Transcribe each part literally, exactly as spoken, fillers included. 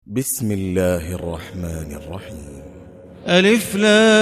بسم الله الرحمن الرحيم. ألف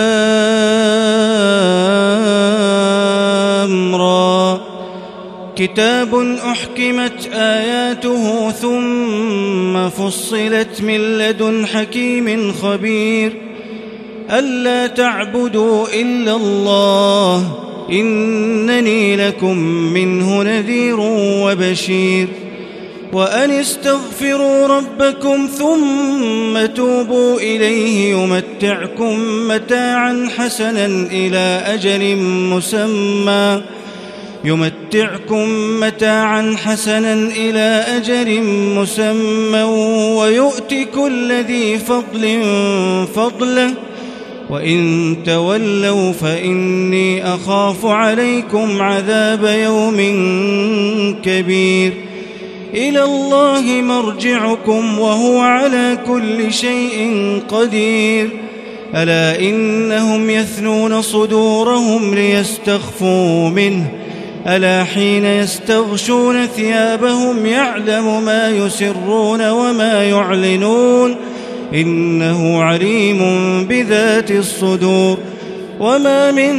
لام را. كتاب أحكمت آياته ثم فصلت من لدن حكيم خبير ألا تعبدوا إلا الله إنني لكم منه نذير وبشير وأن استغفروا ربكم ثم توبوا إليه يمتعكم متاعا حسنا إلى أجل مسمى يمتعكم متاعا حسنا إلى أجل مسمى ويؤت كل ذي فضل فضله وإن تولوا فإني أخاف عليكم عذاب يوم كبير إلى الله مرجعكم وهو على كل شيء قدير ألا إنهم يثنون صدورهم ليستخفوا منه ألا حين يستغشون ثيابهم يعلم ما يسرون وما يعلنون إنه عليم بذات الصدور وما من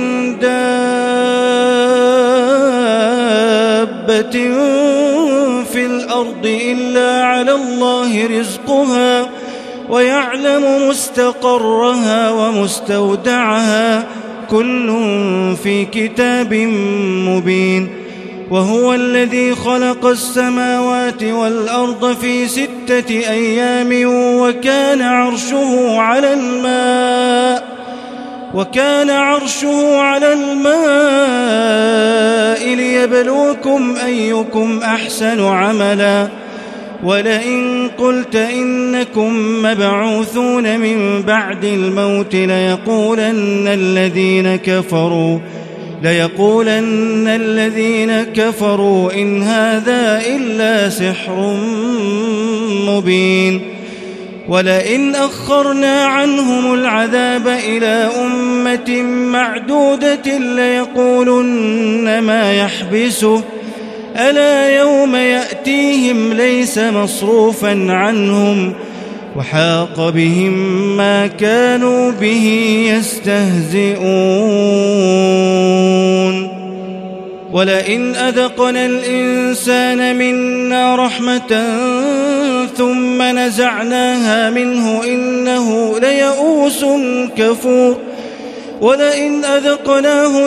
دابة في الأرض إلا على الله رزقها ويعلم مستقرها ومستودعها كل في كتاب مبين وهو الذي خلق السماوات والأرض في ستة أيام وكان عرشه على الماء وكان عرشه على الماء ليبلوكم أيكم أحسن عملا ولئن قلت إنكم مبعوثون من بعد الموت ليقولن الذين كفروا ليقولن الذين كفروا إن هذا إلا سحر مبين ولئن أخرنا عنهم العذاب إلى أمة معدودة ليقولن ما يحبسه ألا يوم يأتيهم ليس مصروفا عنهم وحاق بهم ما كانوا به يستهزئون ولئن أذقنا الإنسان منا رحمة ثم نزعناها منه إنه ليئوس كفور ولئن أذقناه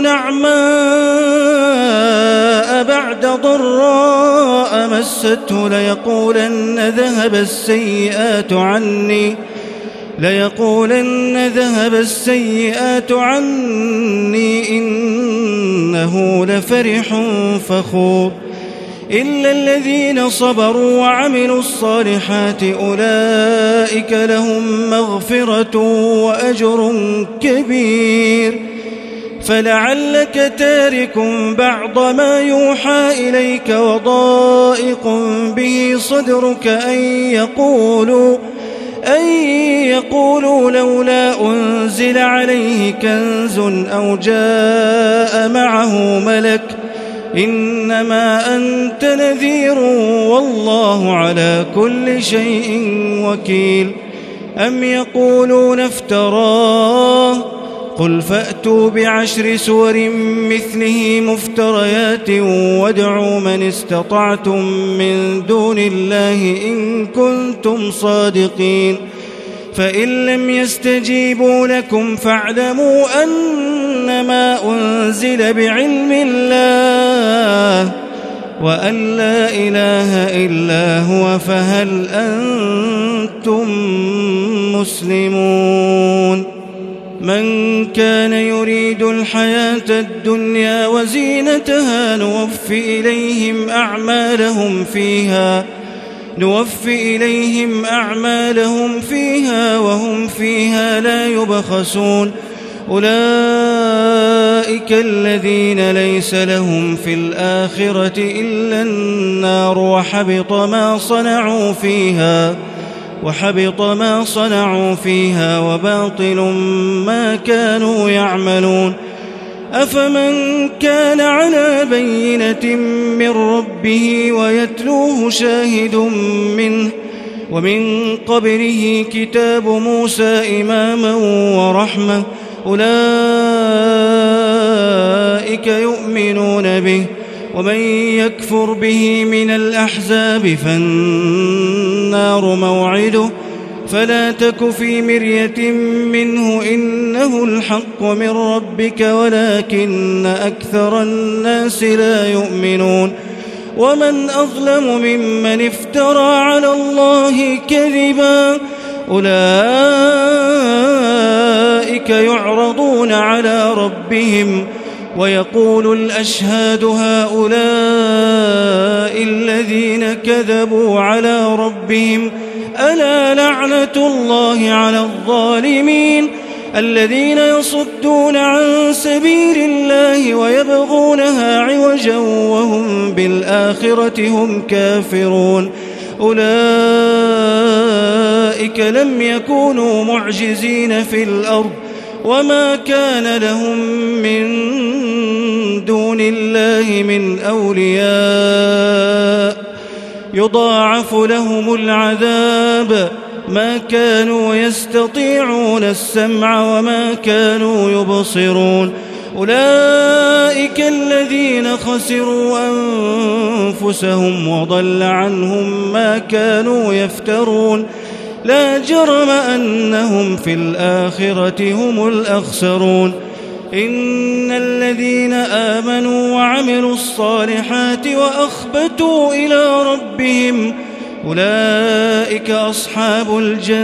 نعماء بعد ضراء مسته ليقولن ذهب السيئات عني ليقولن ذهب السيئات عني إنه لفرح فخور إلا الذين صبروا وعملوا الصالحات أولئك لهم مغفرة وأجر كبير فلعلك تارك بعض ما يوحى إليك وضائق به صدرك أن يقولوا أن يقولوا لولا أنزل عليه كنز أو جاء معه ملك إنما أنت نذير والله على كل شيء وكيل أم يقولون افتراه قل فأتوا بعشر سور مثله مفتريات وادعوا من استطعتم من دون الله إن كنتم صادقين فإن لم يستجيبوا لكم فاعلموا أنما أنزل بعلم الله وأن لا إله إلا هو فهل أنتم مسلمون من كان يريد الحياة الدنيا وزينتها نوفي إليهم أعمالهم فيها نوفي إليهم أعمالهم فيها وهم فيها لا يبخسون أولئك الذين ليس لهم في الآخرة إلا النار وحبط ما صنعوا فيها وحبط ما صنعوا فيها وباطل ما كانوا يعملون أفمن كان على بينة من ربه ويتلوه شاهد منه ومن قبله كتاب موسى إماما ورحمة أولئك يؤمنون به ومن يكفر به من الأحزاب فالنار موعده فلا تك في مرية منه إنه الحق من ربك ولكن أكثر الناس لا يؤمنون ومن أظلم ممن افترى على الله كذبا أولئك يعرضون على ربهم ويقول الأشهاد هؤلاء الذين كذبوا على ربهم ألا لعنة الله على الظالمين الذين يصدون عن سبيل الله ويبغونها عوجا وهم بالآخرة هم كافرون أولئك لم يكونوا معجزين في الأرض وما كان لهم من دون الله من أولياء يضاعف لهم العذاب ما كانوا يستطيعون السمع وما كانوا يبصرون أولئك الذين خسروا أنفسهم وضل عنهم ما كانوا يفترون لا جرم أنهم في الآخرة هم الأخسرون إن الذين آمنوا وعملوا الصالحات وأخبتوا إلى ربهم أولئك أصحاب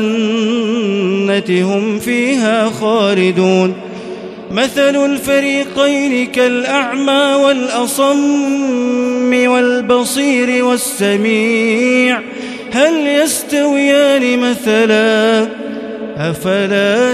الجنة هم فيها خالدون مثل الفريقين كالأعمى والأصم والبصير والسميع هل يستويان مثلا أفلا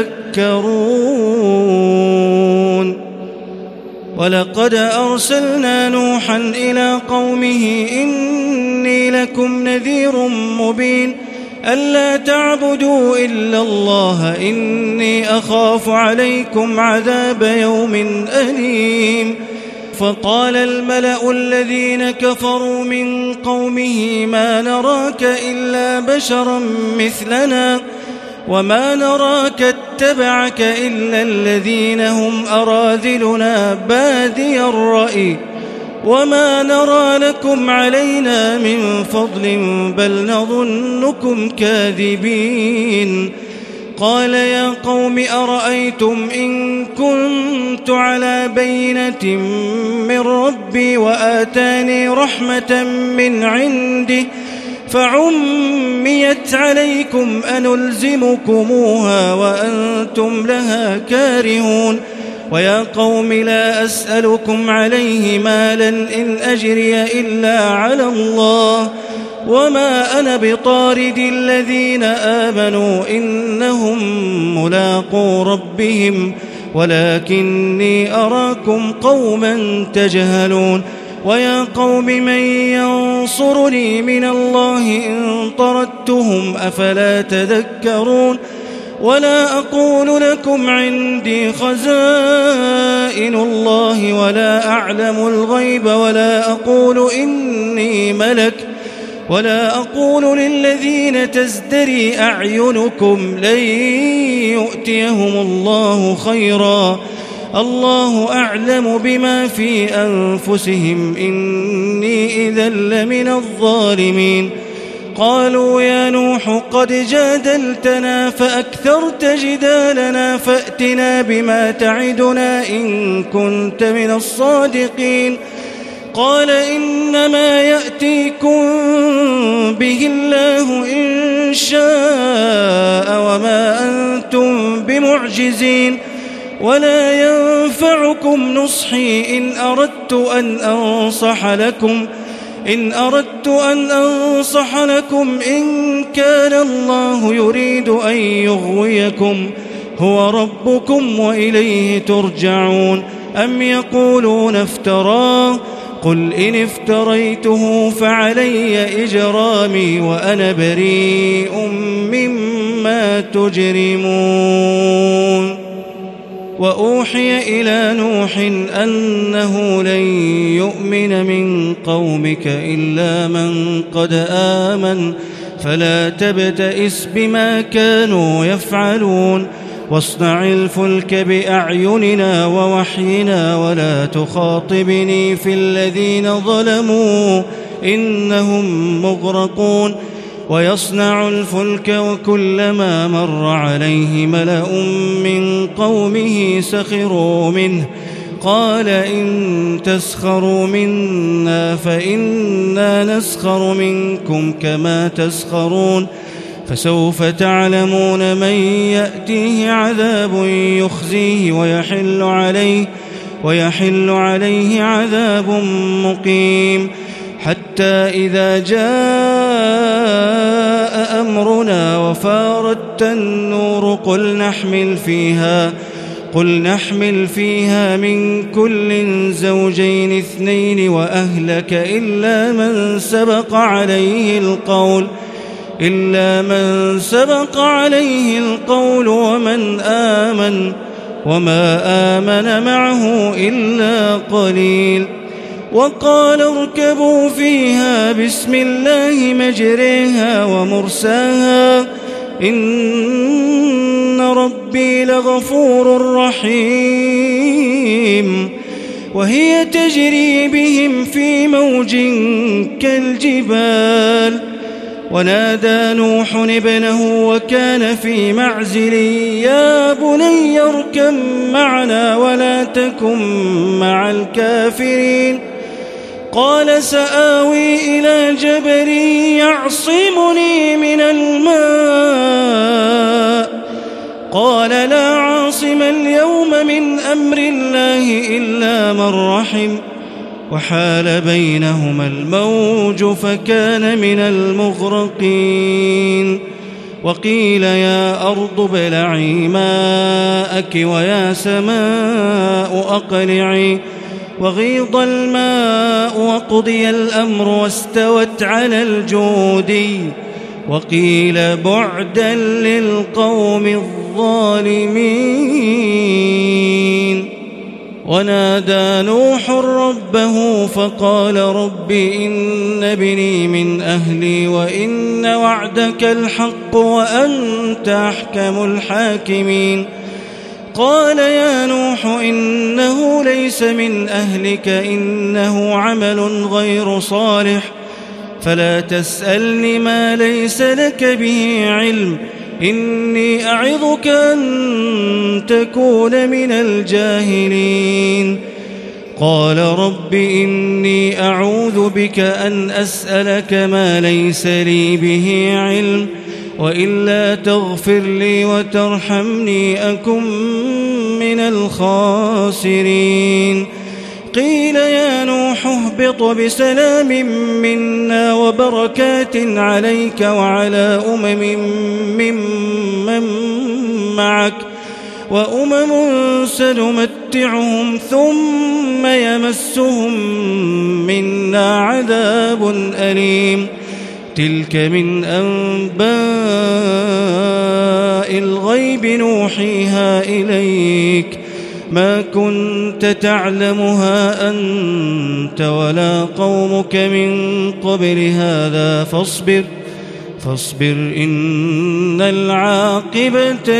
تذكرون ولقد أرسلنا نوحا إلى قومه إني لكم نذير مبين ألا تعبدوا إلا الله إني أخاف عليكم عذاب يوم أليم فقال الملأ الذين كفروا من قومه ما نراك إلا بشرا مثلنا وما نراك اتبعك إلا الذين هم أراذلنا بادي الرأي وما نرى لكم علينا من فضل بل نظنكم كاذبين قال يا قوم أرأيتم إن كنت على بينة من ربي وآتاني رحمة من عنده فعميت عليكم أنلزمكموها وأنتم لها كارهون ويا قوم لا أسألكم عليه مالا إن أجري إلا على الله وما أنا بطارد الذين آمنوا إنهم ملاقو ربهم ولكني أراكم قوما تجهلون ويا قوم من ينصرني من الله إن طردتهم أفلا تذكرون ولا أقول لكم عندي خزائن الله ولا أعلم الغيب ولا أقول إني ملك ولا أقول للذين تزدري أعينكم لن يؤتيهم الله خيرا الله أعلم بما في أنفسهم إني إذا لمن الظالمين قالوا يا نوح قد جادلتنا فأكثرت جدالنا فأتنا بما تعدنا إن كنت من الصادقين قال إنما يأتيكم به الله إن شاء وما أنتم بمعجزين ولا ينفعكم نصحي إن أردت أن أنصح لكم إن أردت أن أنصح لكم إن كان الله يريد أن يغويكم هو ربكم وإليه ترجعون أم يقولون افتراه قل إن افتريته فعلي إجرامي وأنا بريء مما تجرمون وأوحي إلى نوح أنه لن يؤمن من قومك إلا من قد آمن فلا تبتئس بما كانوا يفعلون واصنع الفلك بأعيننا ووحينا ولا تخاطبني في الذين ظلموا إنهم مغرقون ويصنع الفلك وكلما مر عليه ملأ من قومه سخروا منه قال إن تسخروا منا فإنا نسخر منكم كما تسخرون فسوف تعلمون من يأتيه عذاب يخزيه ويحل عليه ويحل عليه عذاب مقيم حتى إذا جاء أمرنا وفارت النور قل نحمل فيها قل نحمل فيها من كل زوجين اثنين وأهلك إلا من سبق عليه القول إلا من سبق عليه القول ومن آمن وما آمن معه إلا قليل وقال اركبوا فيها بسم الله مجريها ومرساها إن ربي لغفور رحيم وهي تجري بهم في موج كالجبال ونادى نوح ابنه وكان في معزل يا بني اركب معنا ولا تكن مع الكافرين قال سآوي إلى جبل يعصمني من الماء قال لا عاصم اليوم من أمر الله إلا من رحم وحال بينهما الموج فكان من المغرقين وقيل يا أرض ابلعي ماءك ويا سماء أقلعي وغيض الماء وقضي الأمر واستوت على الجودي وقيل بعدا للقوم الظالمين ونادى نوح ربه فقال رب إن ابني من أهلي وإن وعدك الحق وأنت أحكم الحاكمين قال يا نوح إنه ليس من أهلك إنه عمل غير صالح فلا تسألني ما ليس لك به علم إني أعظك أن تكون من الجاهلين قال رب إني أعوذ بك أن أسألك ما ليس لي به علم وإلا تغفر لي وترحمني أكن من الخاسرين قيل يا نوح اهبط بسلام منا وبركات عليك وعلى أمم ممن معك وأمم سنمتعهم ثم يمسهم منا عذاب أليم تلك من أنباء الغيب نوحيها إليك ما كنت تعلمها أنت ولا قومك من قبل هذا فاصبر فاصبر إن العاقبة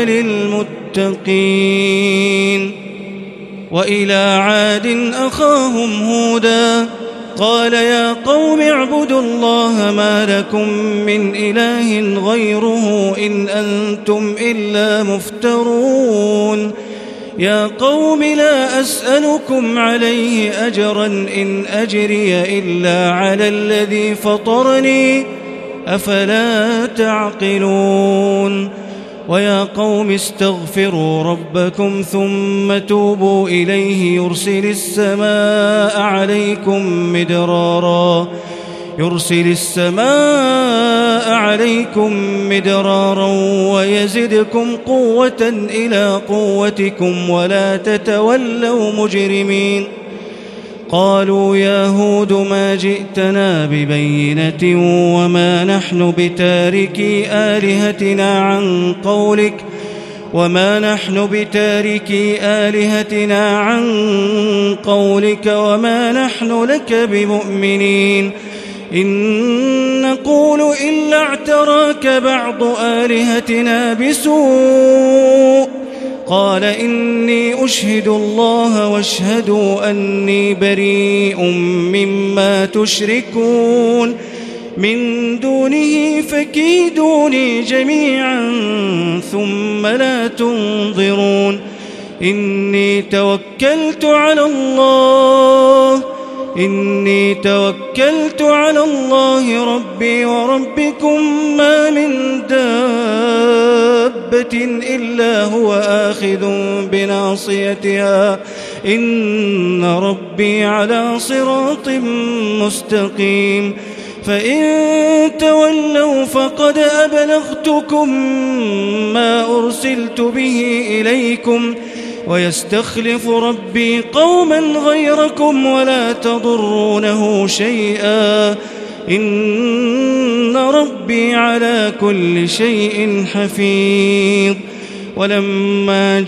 للمتقين وإلى عاد أخاهم هودا قال يا قوم اعبدوا الله ما لكم من إله غيره إن أنتم إلا مفترون يا قوم لا أسألكم عليه أجرا إن أجري إلا على الذي فطرني أفلا تعقلون ويا قوم استغفروا ربكم ثم توبوا إليه يرسل السماء عليكم مدرارا يرسل السماء عليكم مدرارا ويزدكم قوة إلى قوتكم ولا تتولوا مجرمين قالوا يا هود ما جئتنا ببينة وما نحن بتاركي آلهتنا عن قولك وما نحن بتاركي آلهتنا عن قولك وما نحن لك بمؤمنين إن نقول إلا اعتراك بعض آلهتنا بسوء قال إني أشهد الله واشهدوا أني بريء مما تشركون من دونه فكيدوني جميعا ثم لا تنظرون إني توكلت على الله إني توكلت على الله ربي وربكم ما من دابة إلا هو آخذ بناصيتها إن ربي على صراط مستقيم فإن تولوا فقد أبلغتكم ما أرسلت به إليكم ويستخلف ربي قوما غيركم ولا تضرونه شيئا إن ربي على كل شيء حفيظ ولما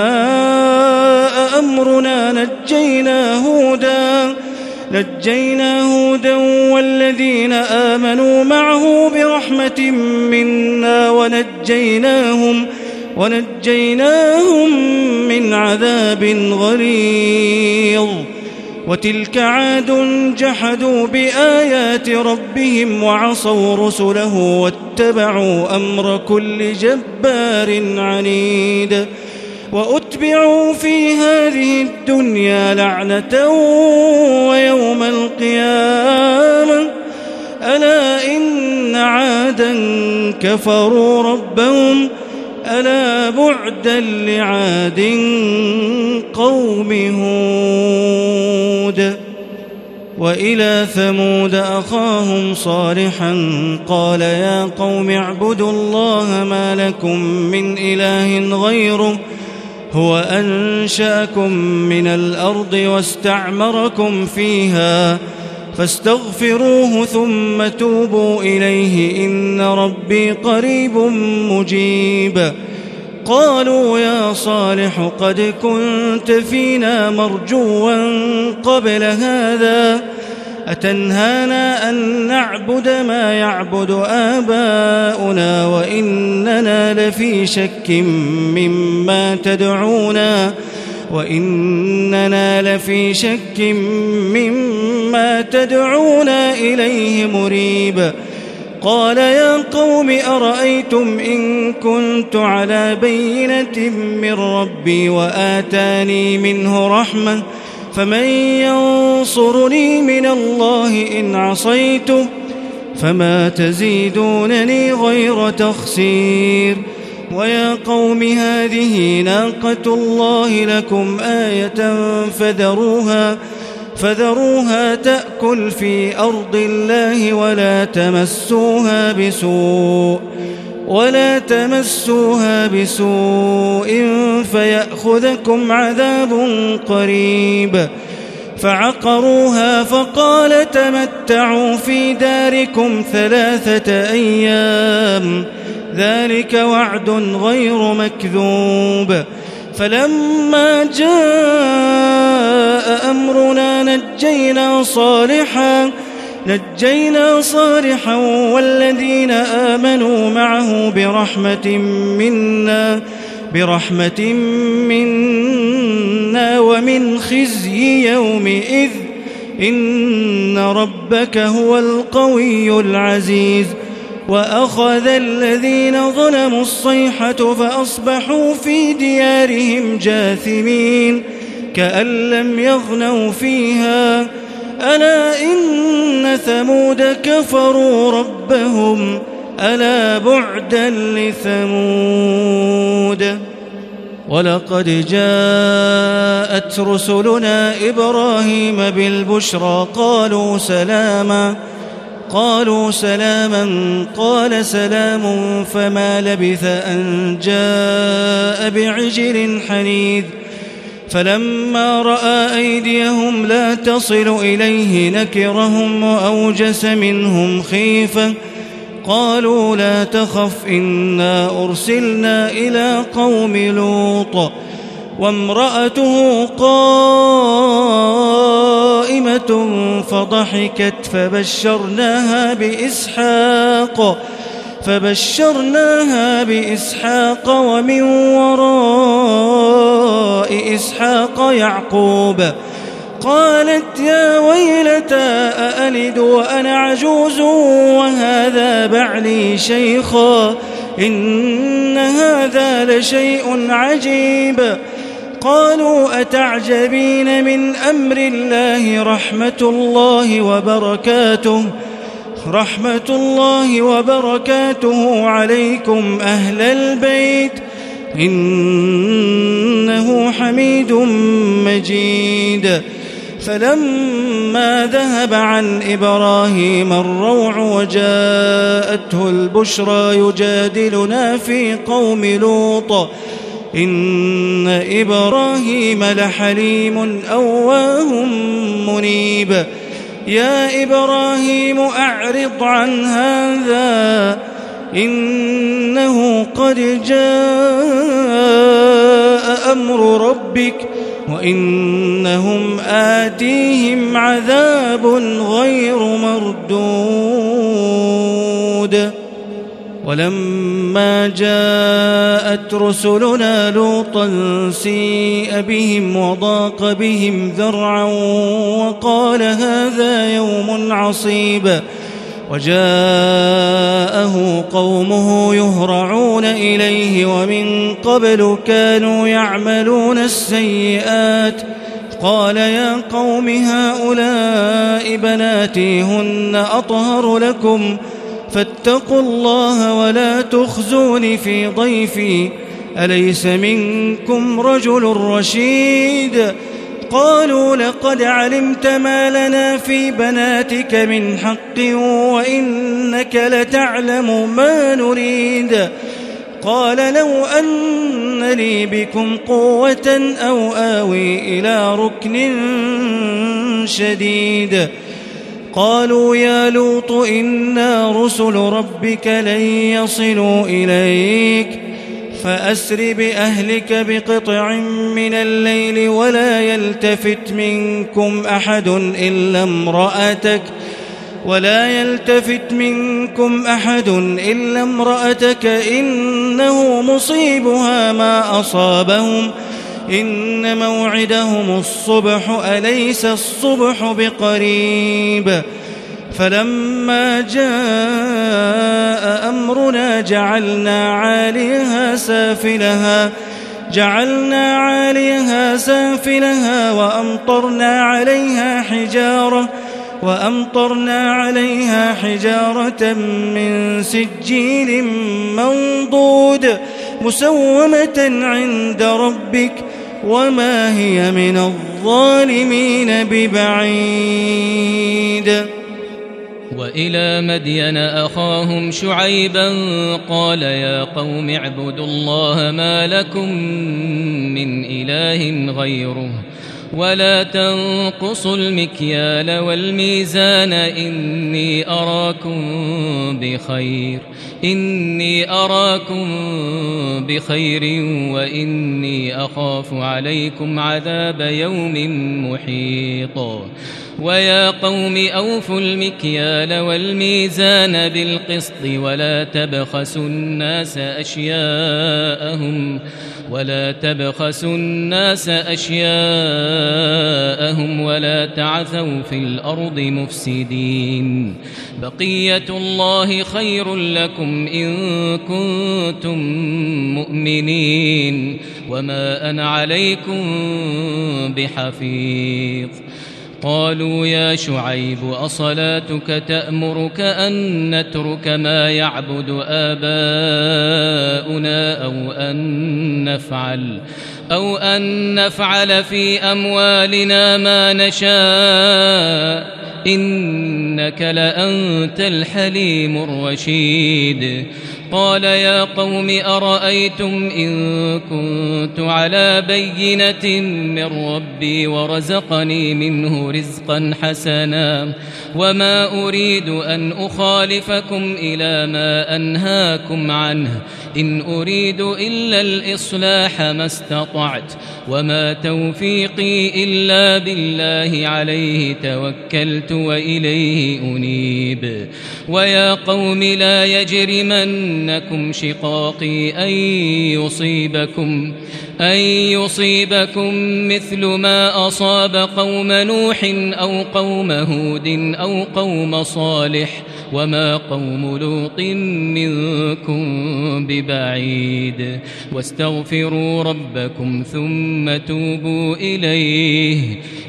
جاء أمرنا نجينا هودا نجينا هودا والذين آمنوا معه برحمة منا ونجيناهم ونجيناهم من عذاب غليظ وتلك عاد جحدوا بآيات ربهم وعصوا رسله واتبعوا أمر كل جبار عنيد وأتبعوا في هذه الدنيا لعنة ويوم القيامة ألا إن عادا كفروا ربهم ألا بعدا لعاد قوم هود وإلى ثمود أخاهم صالحا قال يا قوم اعبدوا الله ما لكم من إله غيره هو أنشأكم من الأرض واستعمركم فيها فاستغفروه ثم توبوا إليه إن ربي قريب مجيب قالوا يا صالح قد كنت فينا مرجوا قبل هذا أتنهانا أن نعبد ما يعبد آباؤنا وإننا لفي شك مما تدعونا وإننا لفي شك مما تدعونا إليه مريب قال يا قوم أرأيتم إن كنت على بينة من ربي وآتاني منه رحمة فمن ينصرني من الله إن عصيته فما تزيدونني غير تخسير ويا قوم هذه ناقة الله لكم آية فذروها فذروها تأكل في أرض الله ولا تمسوها بسوء ولا تمسوها بسوء فيأخذكم عذاب قريب فعقروها فقال تمتعوا في داركم ثلاثة أيام ذلك وعد غير مكذوب فلما جاء أمرنا نجينا صالحا نجينا صالحا والذين آمنوا معه برحمة منا برحمة منا ومن خزي يومئذ إن ربك هو القوي العزيز وأخذ الذين ظلموا الصيحة فأصبحوا في ديارهم جاثمين كأن لم يغنوا فيها ألا إن ثمود كفروا ربهم ألا بعدا لثمود ولقد جاءت رسلنا إبراهيم بالبشرى قالوا سلاما قالوا سلاما قال سلام فما لبث أن جاء بعجل حنيذ فلما رأى أيديهم لا تصل إليه نكرهم وأوجس منهم خيفة قالوا لا تخف إنا أرسلنا إلى قوم لوط وامرأته قائمة فضحكت فبشرناها بإسحاق فبشرناها بإسحاق ومن وراء إسحاق يعقوب. قالت يا ويلتى أألد وأنا عجوز وهذا بعلي شيخا إن هذا لشيء عجيب. قالوا أتعجبين من أمر الله رحمة الله وبركاته رحمة الله وبركاته عليكم أهل البيت إنه حميد مجيد. فلما ذهب عن إبراهيم الروع وجاءته البشرى يجادلنا في قوم لوط إن إبراهيم لحليم أواه منيب. يا إبراهيم أعرض عن هذا إنه قد جاء أمر ربك وإنهم آتيهم عذاب غير مردود. ولما جاءت رسلنا لوطا سيء بهم وضاق بهم ذرعا وقال هذا يوم عصيب. وجاءه قومه يهرعون إليه ومن قبل كانوا يعملون السيئات. قال يا قوم هؤلاء بناتي هن أطهر لكم فاتقوا الله ولا تخزون في ضيفي أليس منكم رجل رشيد. قالوا لقد علمت ما لنا في بناتك من حق وإنك لتعلم ما نريد. قال لو أن لي بكم قوة أو آوي إلى ركن شديد. قالوا يا لوط إنا رسل ربك لن يصلوا إليك فأسر بأهلك بقطع من الليل ولا يلتفت منكم أحد إلا امرأتك ولا يلتفت منكم أحد إلا امرأتك إنه مصيبها ما أصابهم إن موعدهم الصبح أليس الصبح بقريب. فلما جاء أمرنا جعلنا عاليها سافلها جعلنا عاليها سافلها وأمطرنا عليها حجارة وأمطرنا عليها حجارة من سجيل منضود مسومة عند ربك وما هي من الظالمين ببعيد. وإلى مدين أخاهم شعيبا قال يا قوم اعبدوا الله ما لكم من إله غيره ولا تنقصوا المكيال والميزان إني أراكم بخير إني أراكم بخير وإني أخاف عليكم عذاب يوم محيط. ويا قوم أوفوا المكيال والميزان بالقسط ولا تبخسوا الناس أشياءهم ولا تبخسوا الناس أشياءهم ولا تعثوا في الأرض مفسدين. بقية الله خير لكم إن كنتم مؤمنين وما أنا عليكم بحفيظ. قالوا يا شعيب أصلاتك تأمرك أن نترك ما يعبد آباؤنا أو أن نفعل أو أن نفعل في أموالنا ما نشاء إنك لأنت الحليم الرشيد. قال يا قوم أرأيتم إن كنت على بينة من ربي ورزقني منه رزقا حسنا وما أريد أن أخالفكم إلى ما أنهاكم عنه إن أريد إلا الإصلاح ما استطعت وما توفيقي إلا بالله عليه توكلت وإليه أنيب ويا قوم لا يجرمنكم شقاقي أن يصيبكم أن يصيبكم مثل ما أصاب قوم نوح أو قوم هود أو قوم صالح وما قوم لوط منكم ببعيد واستغفروا ربكم ثم توبوا إليه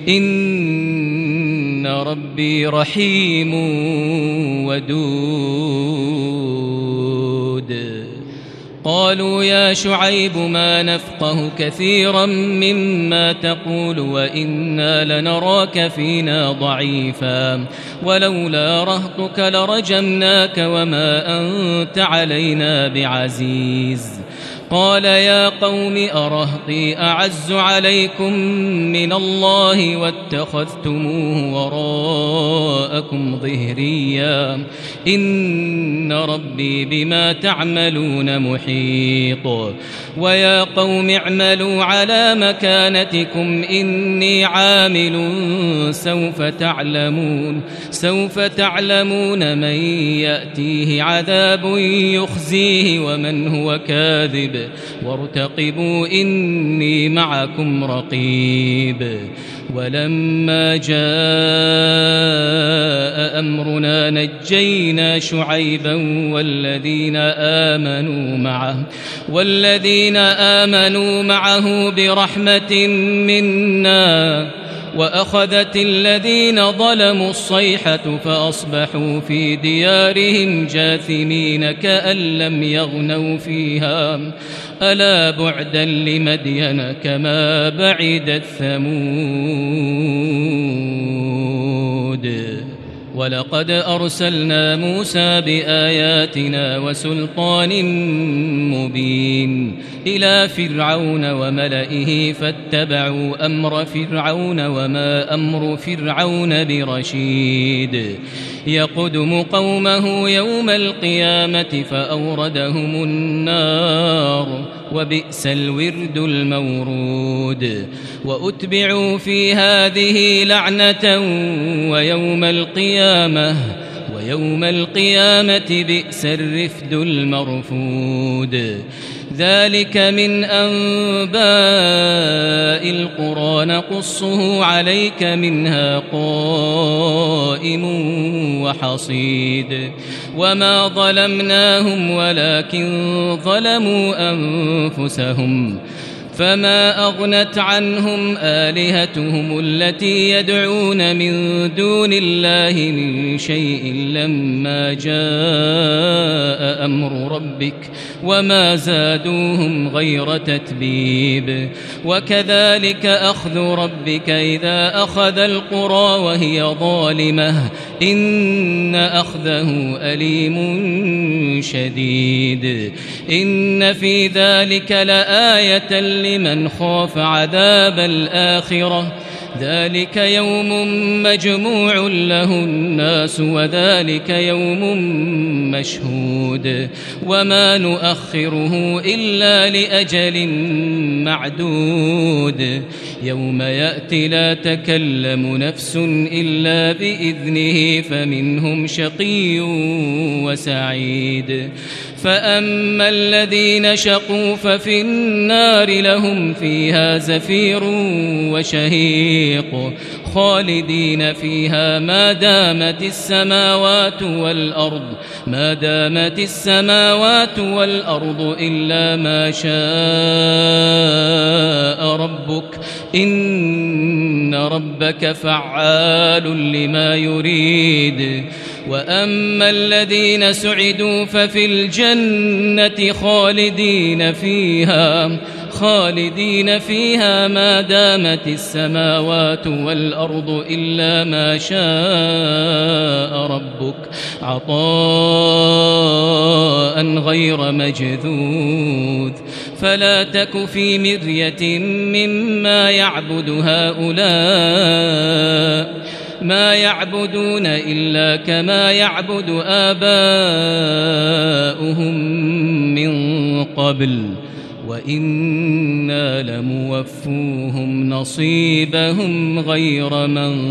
إن ربي رحيم ودود قالوا يا شعيب ما نفقه كثيرا مما تقول وإنا لنراك فينا ضعيفا ولولا رهطك لرجمناك وما أنت علينا بعزيز قال يا قوم أرهطي أعز عليكم من الله واتخذتموه وراءكم ظهريا إن ربي بما تعملون محيط ويا قوم اعملوا على مكانتكم إني عامل سوف تعلمون سوف تعلمون من يأتيه عذاب يخزيه ومن هو كاذب وارتقبوا إني معكم رقيب ولما جاء أمرنا نجينا شعيبا والذين آمنوا معه والذين آمنوا معه برحمة منا وأخذت الذين ظلموا الصيحة فأصبحوا في ديارهم جاثمين كأن لم يغنوا فيها ألا بعدا لمدين كما بعدت ثمود ولقد أرسلنا موسى بآياتنا وسلطان مبين إلى فرعون وملئه فاتبعوا أمر فرعون وما أمر فرعون برشيد يقدم قومه يوم القيامة فأوردهم النار وبئس الورد المورود وأتبعوا في هذه لعنة ويوم القيامة ويوم القيامة بئس الرفد المرفود ذلك من أنباء القرى نقصه عليك منها قائم وحصيد وما ظلمناهم ولكن ظلموا أنفسهم فما أغنت عنهم آلهتهم التي يدعون من دون الله من شيء لما جاء أمر ربك وما زادوهم غير تتبيب وكذلك أخذ ربك إذا أخذ القرى وهي ظالمة إن أخذه أليم شديد إن في ذلك لآية لمن خاف عذاب الآخرة ذلك يوم مجموع له الناس وذلك يوم مشهود وما نؤخره إلا لأجل معدود يوم يأتي لا تكلم نفس إلا بإذنه فمنهم شقي وسعيد فأما الذين شقوا ففي النار لهم فيها زفير وشهيق خالدين فيها ما دامت السماوات والأرض ما دامت السماوات والأرض إلا ما شاء ربك إن ربك فعال لما يريد وأما الذين سعدوا ففي الجنة خالدين فيها خالدين فيها ما دامت السماوات والأرض إلا ما شاء ربك عطاء غير مجذوذ فلا تك في مرية مما يعبد هؤلاء ما يعبدون إلا كما يعبد آباؤهم من قبل وإنا لموفوهم نصيبهم غير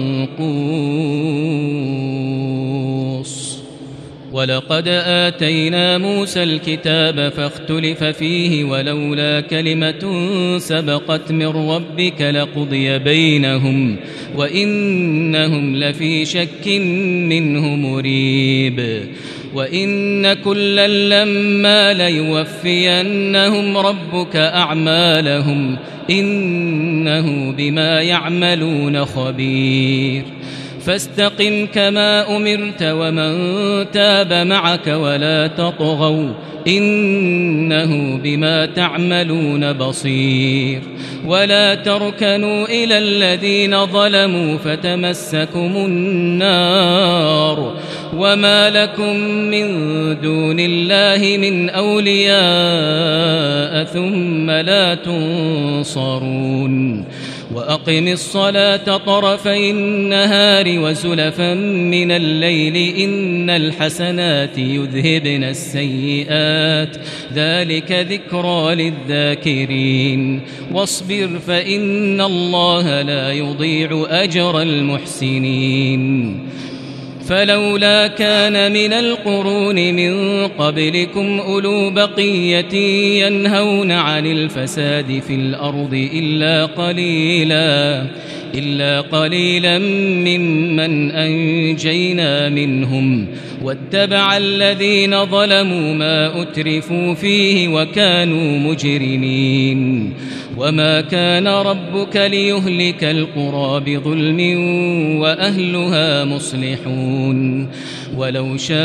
منقوص ولقد آتينا موسى الكتاب فاختلف فيه ولولا كلمة سبقت من ربك لقضي بينهم وإنهم لفي شك منه مريب وإن كلا لما ليوفينهم ربك أعمالهم إنه بما يعملون خبير فاستقم كما أمرت ومن تاب معك ولا تطغوا إنه بما تعملون بصير ولا تركنوا إلى الذين ظلموا فتمسكم النار وما لكم من دون الله من أولياء ثم لا تنصرون وأقم الصلاة طرفي النهار وزلفا من الليل إن الحسنات يذهبن السيئات ذلك ذكرى للذاكرين واصبر فإن الله لا يضيع أجر المحسنين فلولا كان من القرون من قبلكم أولو بقية ينهون عن الفساد في الأرض إلا قليلا إلا قليلا ممن أنجينا منهم واتبع الذين ظلموا ما أترفوا فيه وكانوا مجرمين وما كان ربك ليهلك القرى بظلم وأهلها مصلحون ولو شاء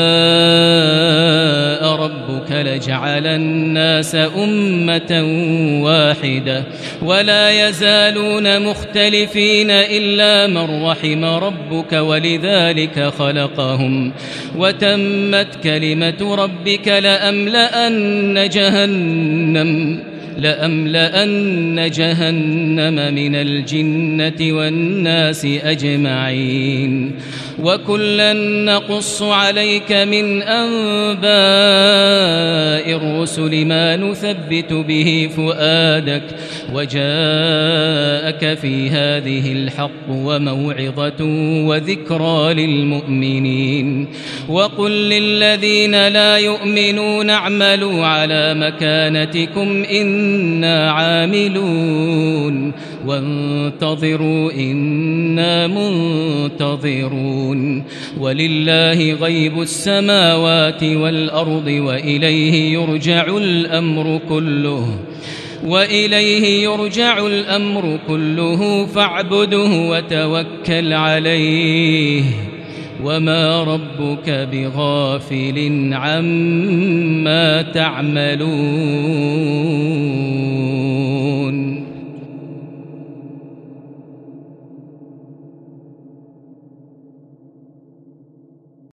ربك لجعل الناس أمة واحدة ولا يزالون مختلفين إلا من رحم ربك ولذلك خلقهم وتمت كلمة ربك لأملأن جهنم لأملأن جهنم من الجنة والناس أجمعين وكلا نقص عليك من أنباء الرسل ما نثبت به فؤادك وجاءك في هذه الحق وموعظة وذكرى للمؤمنين وقل للذين لا يؤمنون اعملوا على مكانتكم إنا عاملون وانتظروا إنا منتظرون ولله غيب السماوات والأرض وإليه يرجع الأمر كله وإليه يرجع الأمر كله فاعبده وتوكل عليه وما ربك بغافل عما تعملون